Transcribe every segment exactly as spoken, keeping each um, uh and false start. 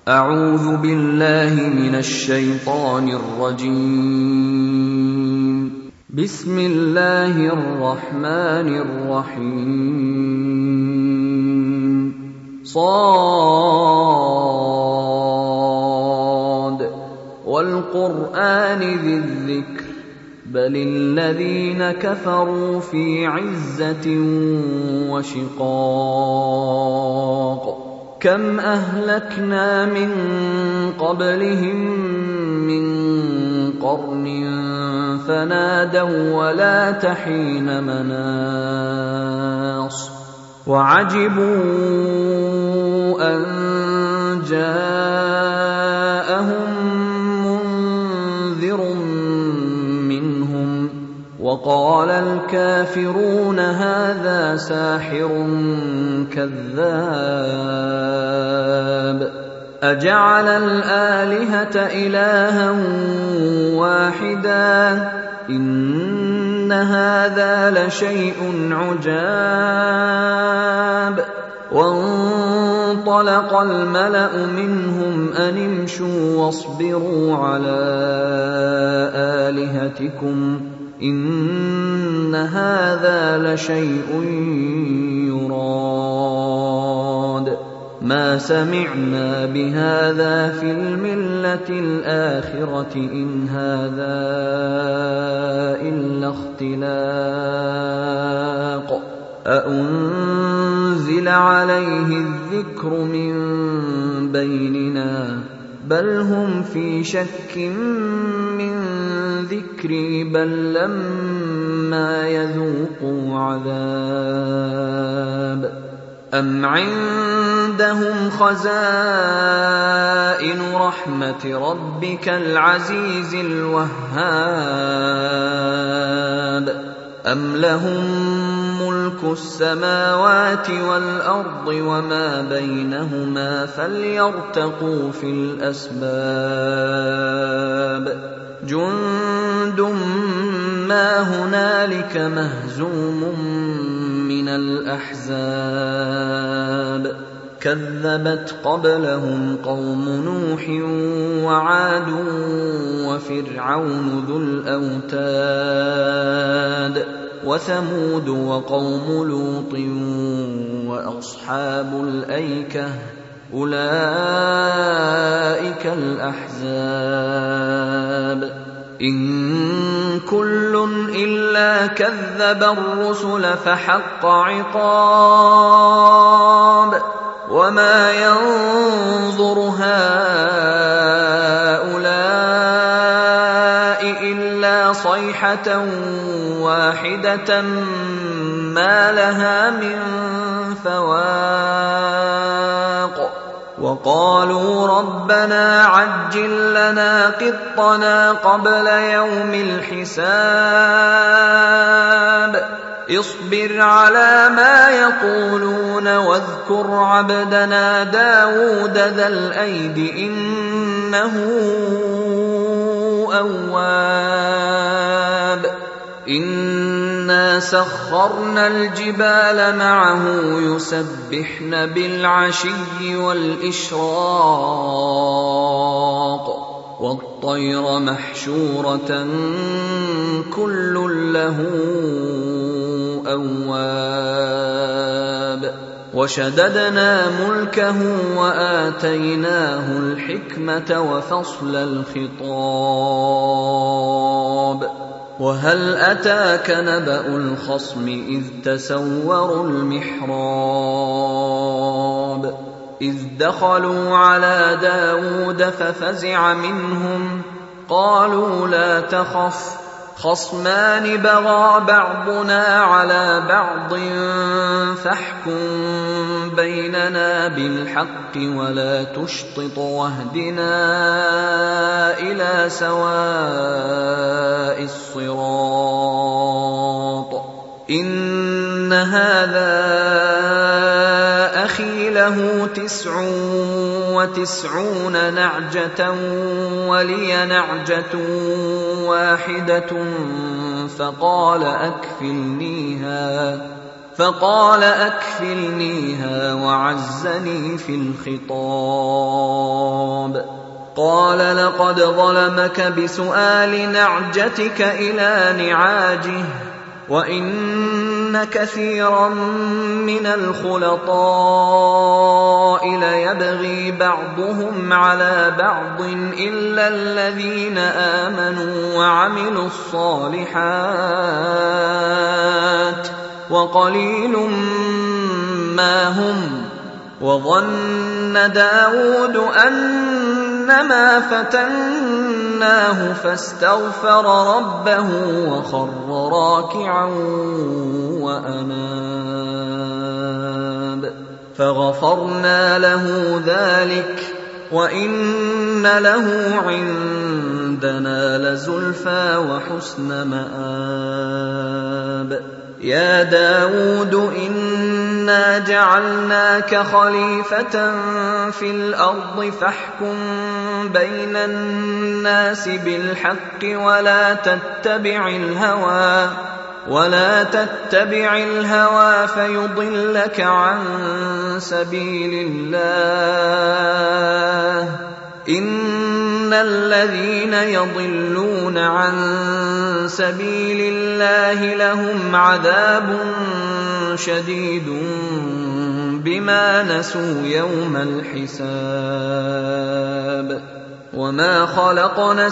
أعوذ بالله من الشيطان الرجيم. بسم الله الرحمن الرحيم. صاد والقرآن ذي الذكر بل الذين كفروا في عزة وشقاق كم أهلكنا من قبلهم من قرن فنادوا ولا تحين مناص وعجبوا أن جاءهم منذر منهم وقال الكافرون هذا ساحر كذاب أجعل الآلهة إلها واحدا إن هذا لشيء عجاب وانطلق الملأ منهم أن امشوا واصبروا على آلهتكم إن هذا لشيء يراد ما سمعنا بهذا في الملة الآخرة إن هذا إلا اختلاق أأنزل عليه الذكر من بيننا بل هم في شك من ذكري بل لما يذوقوا عذاب أم عندهم خزائن رحمة ربك العزيز الوهاب أم لهم ملك السماوات والأرض وما بينهما فليرتقوا في الأسباب جند ما هنالك مهزوم من الأحزاب كذبت قبلهم قوم نوح وعاد وفرعون ذو الأوتاد وثمود وقوم لوط وأصحاب الأيكة أولئك الأحزاب إن كل إلا كذب الرسل فحق عقاب وما ينظر هؤلاء إلا صيحة واحدة ما لها من فواق وقالوا ربنا عجل لنا قطنا قبل يوم الحساب اصبر على ما يقولون واذكر عبدنا داود ذا الأيد إنه أواب إنا سخرنا الجبال معه يسبحن بالعشي والإشراق والطير محشورة كل له أواب وشددنا ملكه وآتيناه الحكمة وفصل الخطاب وهل أتاك نبأ الخصم إذ تسوروا المحراب إذ دخلوا على داود ففزع منهم قالوا لا تخف خصمان بغى بعضنا على بعض فاحكم بيننا بالحق ولا تشطط واهدنا إلى سواء الصراط إن هذا أخي له تسع وتسعون نعجة ولي نعجة واحدة فقال أكفلنيها فقال أكفلنيها وعزني في الخطاب قال لقد ظلمك بسؤال نعجتك إلى نعاجه وإن كثيرا من الخلطاء ليبغي بعضهم على بعض إلا الذين آمنوا وعملوا الصالحات وقليل ما هم. وظن داود أنما فتناه فاستغفر ربه وخر راكعا وأناب فغفرنا له ذلك وإن له عندنا لزلفى وحسن مآب. يا داود إنا جعلناك خليفة في الأرض فاحكم بين الناس بالحق ولا تتبع الهوى ولا تتبع الهوى فيضلك عن سبيل الله. إن الذين يضلون عن سبيل الله لهم عذاب شديد بما نسوا يوم الحساب. وما خلقنا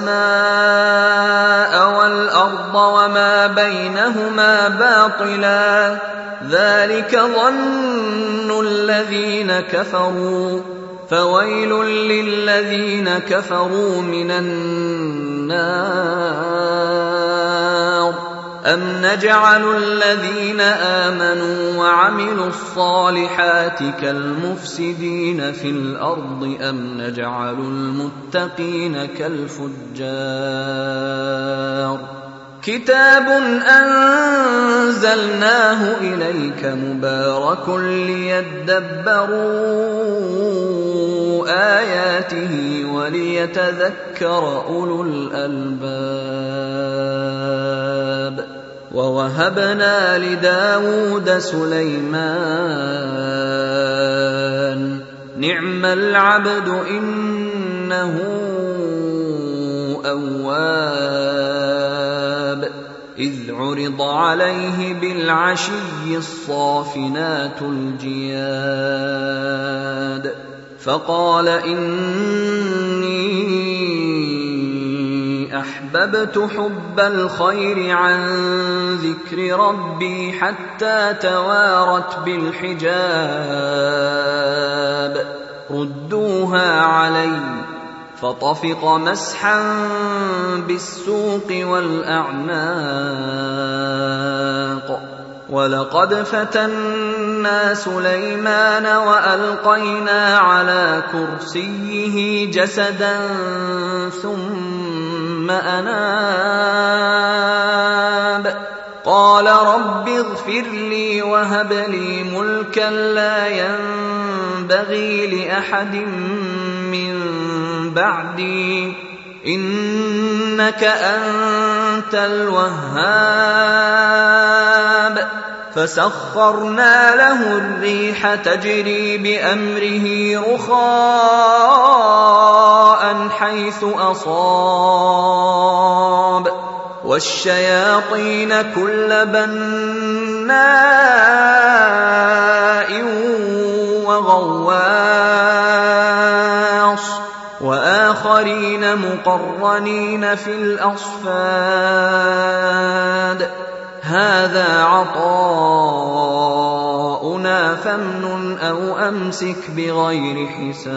السماء والأرض وما بينهما باطلا ذلك ظن الذين كفروا فويل للذين كفروا من النار. أم نجعل الذين آمنوا وعملوا الصالحات كالمفسدين في الأرض أم نجعل المتقين كالفجار. كتاب أنزلناه إليك مبارك ليدبروا آياته وليتذكر أولو الألباب. ووهبنا لداود سليمان نعم العبد إنه أواب. إذ عرض عليه بالعشي الصافنات الجياد فقال إني أحببت حب الخير عن ذكر ربي حتى توارت بالحجاب ردوها علي فطفق مسحا بالسوق والأعناق. ولقد فتنا سليمان وألقينا على كرسيه جسدا ثم أناب قال رب اغفر لي وهب لي ملكا لا ينبغي لأحد من بعدي إنك أنت الوهاب. فسخرنا له الريح تجري بأمره رخاء حيث أصاب والشياطين كل بناء وغواص وآخرين مقرنين في الأصفاد. هذا عطاؤنا فامنن أو أمسك بغير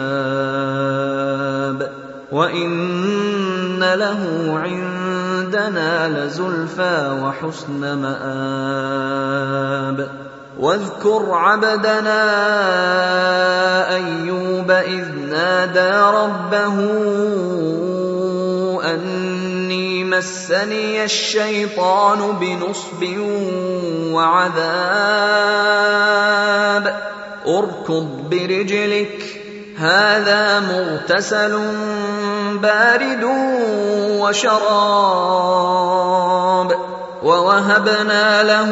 حساب وإن له عندنا لزلفى وحسن مآب. واذكر عبدنا أيوب إذ نادى ربه أني مسني الشيطان بنصب وعذاب اركض برجلك هذا مغتسل بارد وشراب. ووهبنا له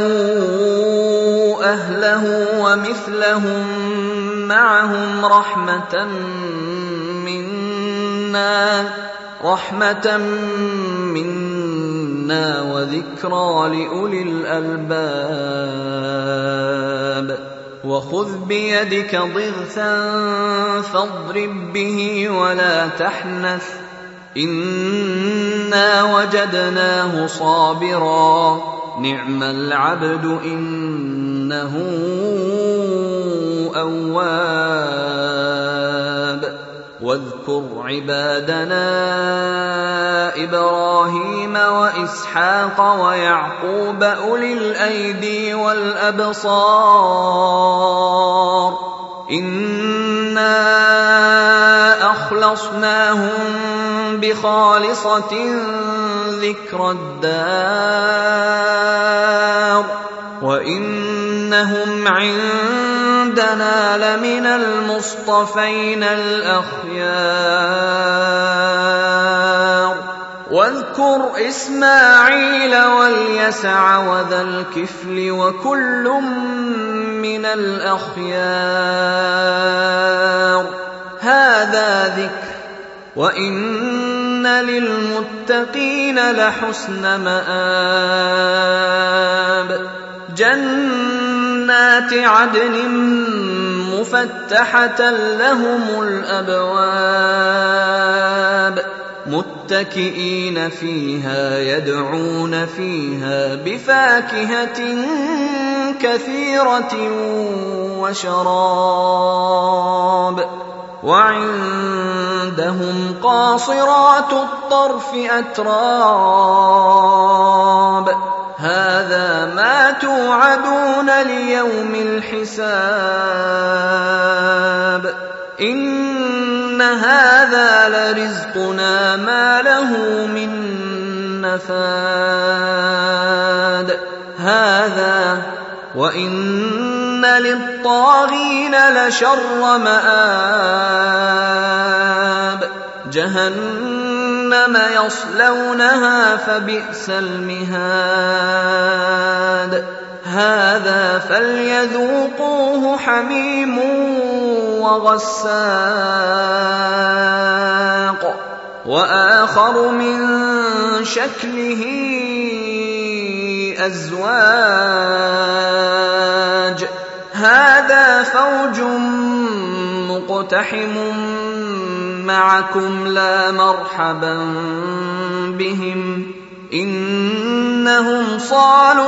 أهله ومثلهم معهم رحمة منا منا رحمة منا وذكرى لأولي الألباب وخذ بيدك ضغثا فاضرب به ولا تحنث إنا وجدناه صابرا نعم العبد إنه أواب واذكر عبادنا إبراهيم وإسحاق ويعقوب أولي الأيدي والأبصار إنا أخلصناهم بخالصة ذكر الدار وإنهم عندنا لمن المصطفين الأخيار واذكر إسماعيل واليسع وذا الكفل وكل من الأخيار هذا ذكر وإن للمتقين لحسن مآب جنات عدن مفتحة لهم الأبواب متكئين فيها يدعون فيها بفاكهة كثيرة وشراب وعندهم قاصرات الطرف أتراب هذا ما توعدون ليوم الحساب إن هذا لرزقنا ما له من نفاد هذا وإن للطاغين لشر مآب جهنم يصلونها فبئس المهاد هذا فليذوقوه حميم وغساق وآخر من شكله أزواج هذا فوج مقتحم معكم لا مرحبا بهم إنهم صالوا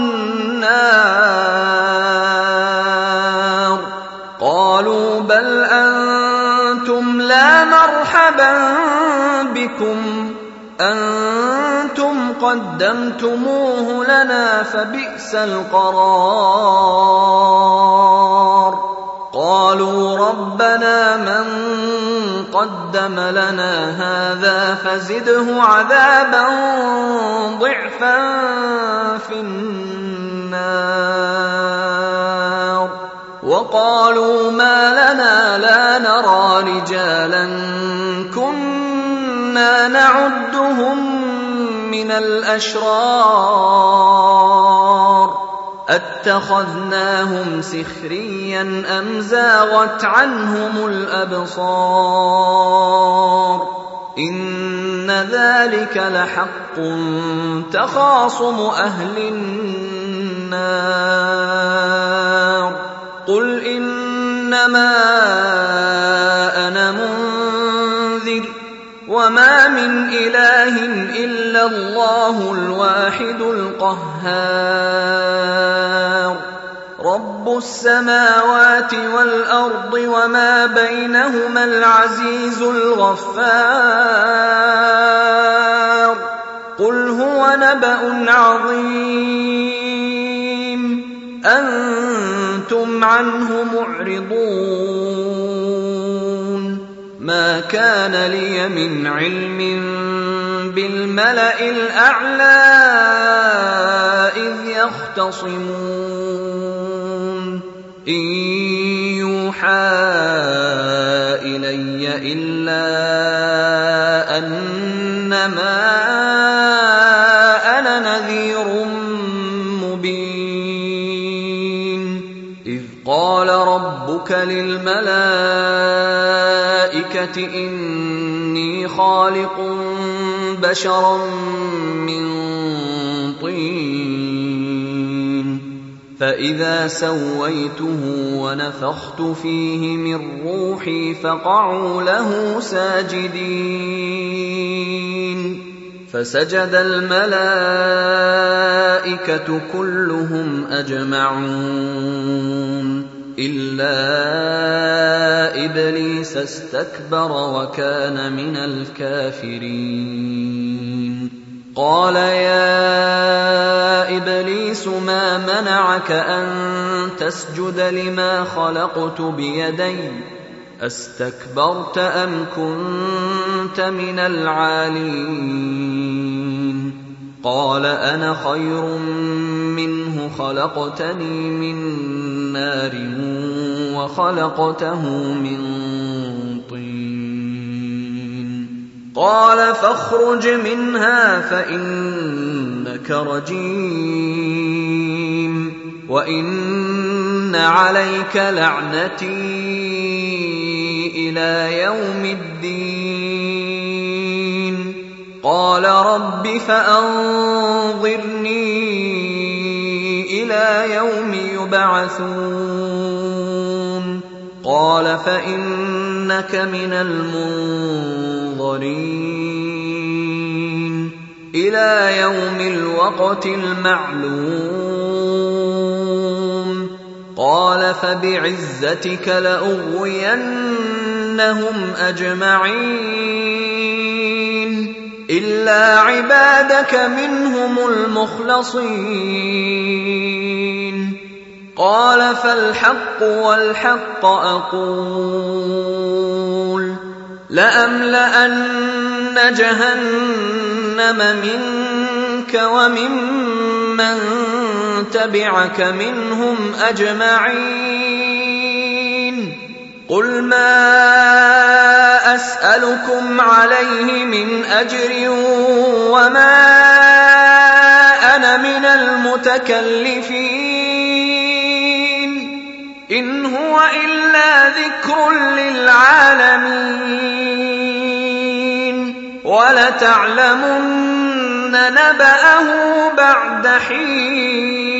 النار قالوا بل أنتم لا مرحبا بكم أنتم قدمتموه لنا فبئس القرار قالوا ربنا من قدم لنا هذا فزده عذابا ضعفا في النار وقالوا ما لنا لا نرى رجالا كنا نعدهم من الأشرار أتخذناهم سخريا أم زاغت عنهم الأبصار إن ذلك لحق تخاصم أهل النار قل إنما أنا منذر وما من إله إلا الله الواحد القهار رب السماوات والأرض وما بينهما العزيز الغفار قل هو نبأ عظيم أنتم عنه معرضون ما كان لي من علم بالملأ الأعلى إذ يختصمون إن يوحى إلي إلا أنما أنا نذير مبين إذ قال ربك للملائكة الْبَيِّنَةِ إِنِّي خَالِقٌ بَشَرًا مِّن طِينٍ فَإِذَا سَوَّيْتُهُ وَنَفَخْتُ فِيهِ مِن رُّوحِي فَقَعُوا لَهُ سَاجِدِينَ فَسَجَدَ الْمَلَائِكَةُ كُلُّهُمْ أَجْمَعُونَ إِلَّا إِبْلِيسَ اسْتَكْبَرَ وَكَانَ مِنَ الْكَافِرِينَ قَالَ يَا إِبْلِيسُ مَا مَنَعَكَ أَن تَسْجُدَ لِمَا خَلَقْتُ بِيَدَيَّ أَسْتَكْبَرْتَ أَمْ كُنتَ مِنَ الْعَالِينَ قَالَ أَنَا خَيْرٌ مِّنْهُ خَلَقْتَنِي مِن نَّارٍ وَخَلَقْتَهُ مِن طِينٍ قَالَ فَاخْرُجْ مِنْهَا فَإِنَّكَ رَجِيمٌ وَإِنَّ عَلَيْكَ لَعْنَتِي إِلَى يَوْمِ الدِّينِ قَالَ رَبِّ فَأَنظِرْنِي إِلَى يَوْمِ يُبْعَثُونَ قَالَ فَإِنَّكَ مِنَ الْمُنظَرِينَ إِلَى يَوْمِ الْوَقْتِ الْمَعْلُومِ قَالَ فَبِعِزَّتِكَ لَأُغْوِيَنَّهُمْ أَجْمَعِينَ إِلَّا عِبَادَكَ مِنْهُمُ الْمُخْلَصِينَ قَالَ فَالْحَقُّ وَالْحَقَّ أَقُولُ لَأَمْلَأَنَّ جَهَنَّمَ مِنكَ وَمِمَّن تَبِعَكَ مِنْهُمْ أَجْمَعِينَ قُلْ مَا أَسْأَلُكُمْ عَلَيْهِ مِنْ أَجْرٍ وَمَا أَنَا مِنَ الْمُتَكَلِّفِينَ إِنْ هُوَ إِلَّا ذِكْرٌ لِّلْعَالَمِينَ وَلَتَعْلَمُنَّ نَبَأَهُ بَعْدَ حِينٍ